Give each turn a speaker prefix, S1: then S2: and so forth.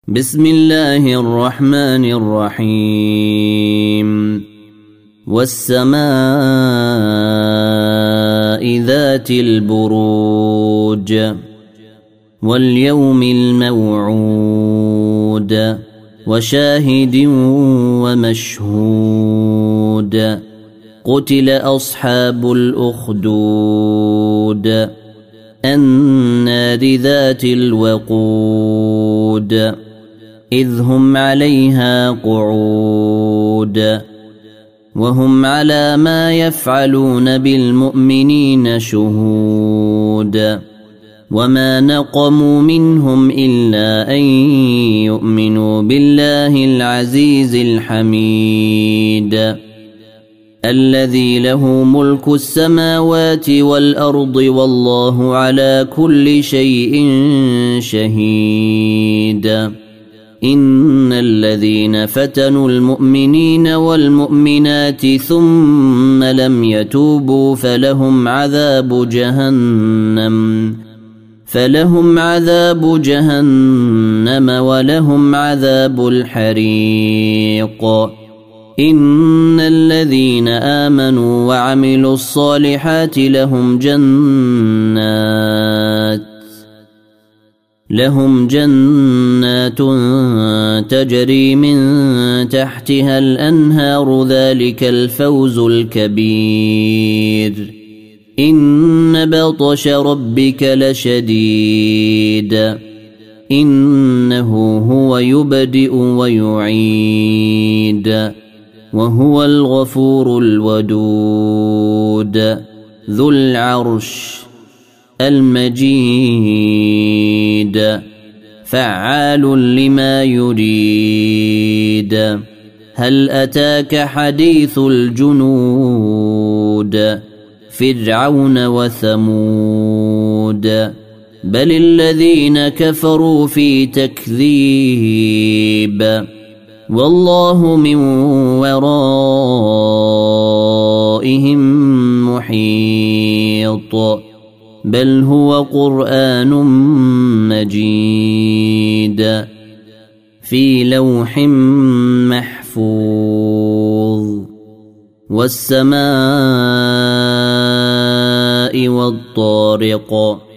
S1: بسم الله الرحمن الرحيم والسماء ذات البروج واليوم الموعود وشاهد ومشهود قتل أصحاب الأخدود النار ذات الوقود إذ هم عليها قعود وهم على ما يفعلون بالمؤمنين شهود وما نقموا منهم إلا أن يؤمنوا بالله العزيز الحميد الذي له ملك السماوات والأرض والله على كل شيء شهيد إن الذين فتنوا المؤمنين والمؤمنات ثم لم يتوبوا فلهم عذاب جهنم ولهم عذاب الحريق إن الذين آمنوا وعملوا الصالحات لهم جنات تجري من تحتها الأنهار ذلك الفوز الكبير إن بطش ربك لشديد إنه هو يبدئ ويعيد وهو الغفور الودود ذو العرش المجيد فعال لما يريد هل أتاك حديث الجنود فرعون وثمود بل الذين كفروا في تكذيب والله من ورائهم محيط بل هو قرآن مجيد في لوح محفوظ والسماء والطارق